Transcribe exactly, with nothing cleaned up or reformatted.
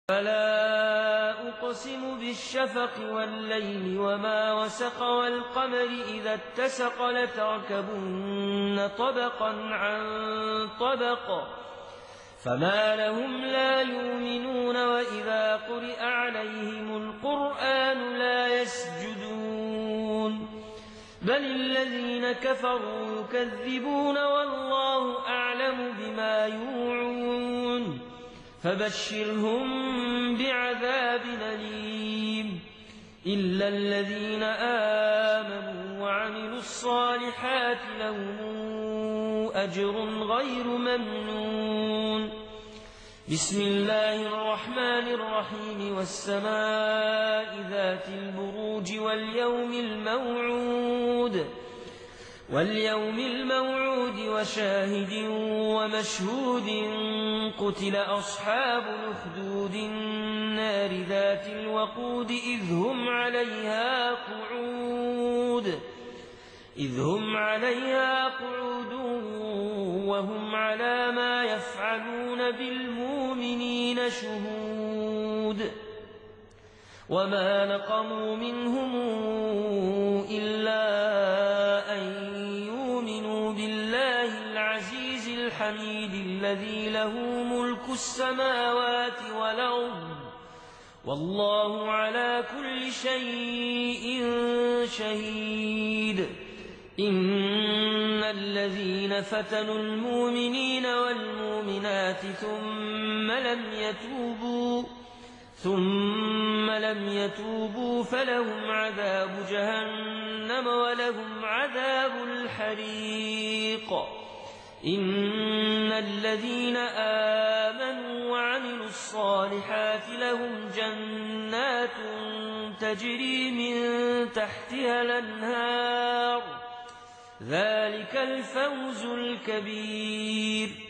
فلا أقسم بالشفق والليل وما وسق والقمر إذا اتسق لتركبن طبقا عن طبق فما لهم لا يؤمنون وإذا قرئ عليهم القرآن لا يسجدون بل الذين كفروا يكذبون والله أعلم بما يوعون فبشرهم بعذاب أليم إلا الذين آمنوا وعملوا الصالحات لهم أجر غير ممنون بسم الله الرحمن الرحيم والسماء ذات البروج واليوم الموعود واليوم الموعود وشاهد ومشهود قتل أصحاب الأخدود النار ذات الوقود إذ هم عليها قعود إذ هم عليها قعود وهم على ما يفعلون بالمؤمنين شهود وما نقموا منهم إلا أن يؤمنوا بالله العزيز الحميد الذي له ملك السماوات والأرض والله على كل شيء شهيد إن الذين فتنوا المؤمنين والمؤمنات ثم لم يتوبوا ثم لم يتوبوا فلهم عذاب جهنم ولهم عذاب الحريق إن الذين آمنوا وعملوا الصالحات لهم جنات تجري من تحتها الأنهار ذلك الفوز الكبير